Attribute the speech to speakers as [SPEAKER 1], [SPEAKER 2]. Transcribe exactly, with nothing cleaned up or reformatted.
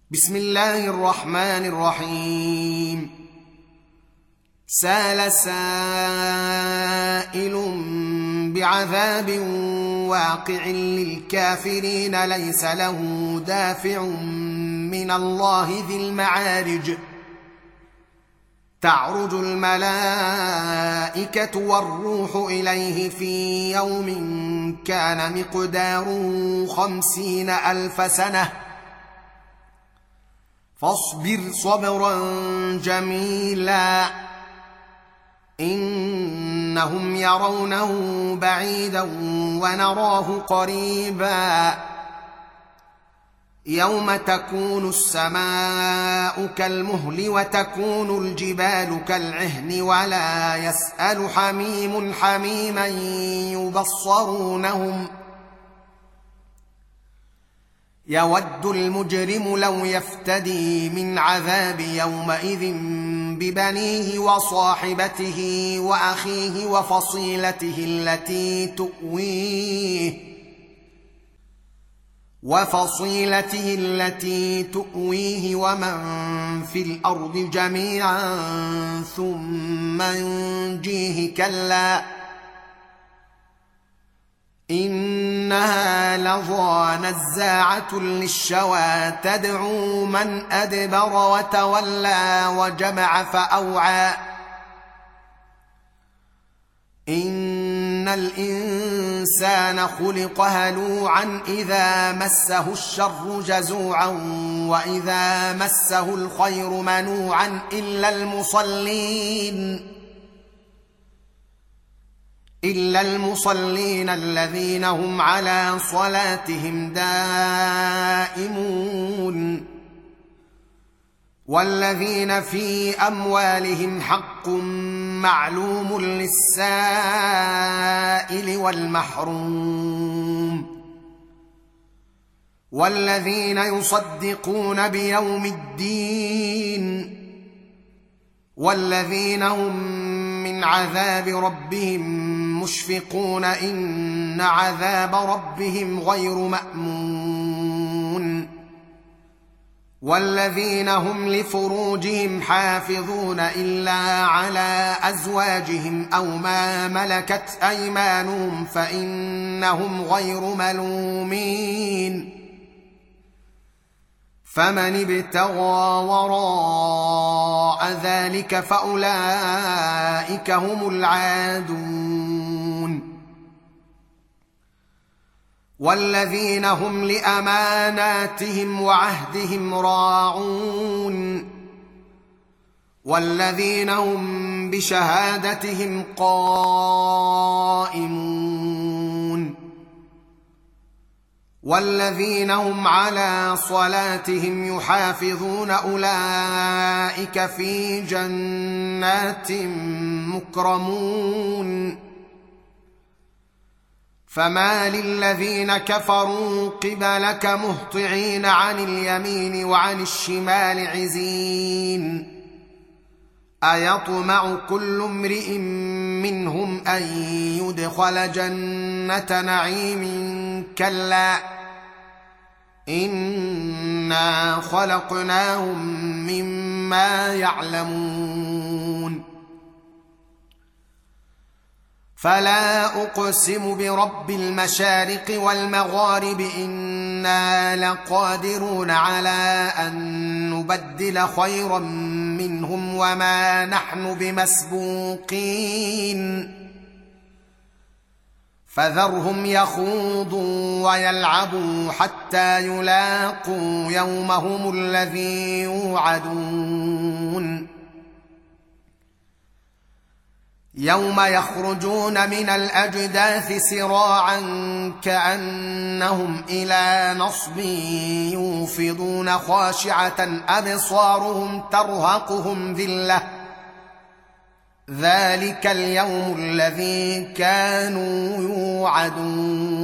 [SPEAKER 1] بسم الله الرحمن الرحيم. سال سائل بعذاب واقع للكافرين ليس له دافع من الله ذي المعارج. تعرج الملائكة والروح إليه في يوم كان مقداره خمسين ألف سنة فاصبر صبرا جميلا إنهم يرونه بعيدا ونراه قريبا يوم تكون السماء كالمهل وتكون الجبال كالعهن ولا يسأل حميم حميما يبصرونهم يود المجرم لو يفتدي من عذاب يومئذ ببنيه وصاحبته وأخيه وفصيلته التي تؤويه وفصيلته التي تؤويه ومن في الأرض جميعا ثم ينجيه كلا إنها لظى نزاعة للشوى تدعو من أدبر وتولى وجمع فأوعى إن الإنسان خلق هلوعا إذا مسه الشر جزوعا وإذا مسه الخير منوعا إلا المصلين إلا المصلين الذين هم على صلاتهم دائمون والذين في أموالهم حق معلوم للسائل والمحروم والذين يصدقون بيوم الدين والذين هم من عذاب ربهم مشفقون إن عذاب ربهم غير مأمون والذين هم لفروجهم حافظون إلا على أزواجهم أو ما ملكت أيمانهم فإنهم غير ملومين فمن ابتغى وراء ذلك فأولئك هم العادون والذين هم لأماناتهم وعهدهم راعون والذين هم بشهادتهم قائمون والذين هم على صلاتهم يحافظون أولئك في جنات مكرمون فما للذين كفروا قبلك مهطعين عن اليمين وعن الشمال عزين أيطمع كل امرئ منهم أن يدخل جنة نعيم كلا إنا خلقناهم مما يعلمون فلا أقسم برب المشارق والمغارب إنا لقادرون على أن نبدل خيرا منهم وما نحن بمسبوقين فذرهم يخوضوا ويلعبوا حتى يلاقوا يومهم الذي يوعدون يوم يخرجون من الأجداث سراعا كأنهم إلى نصب يوفضون خاشعة أبصارهم ترهقهم ذلة ذلك اليوم الذي كانوا يوعدون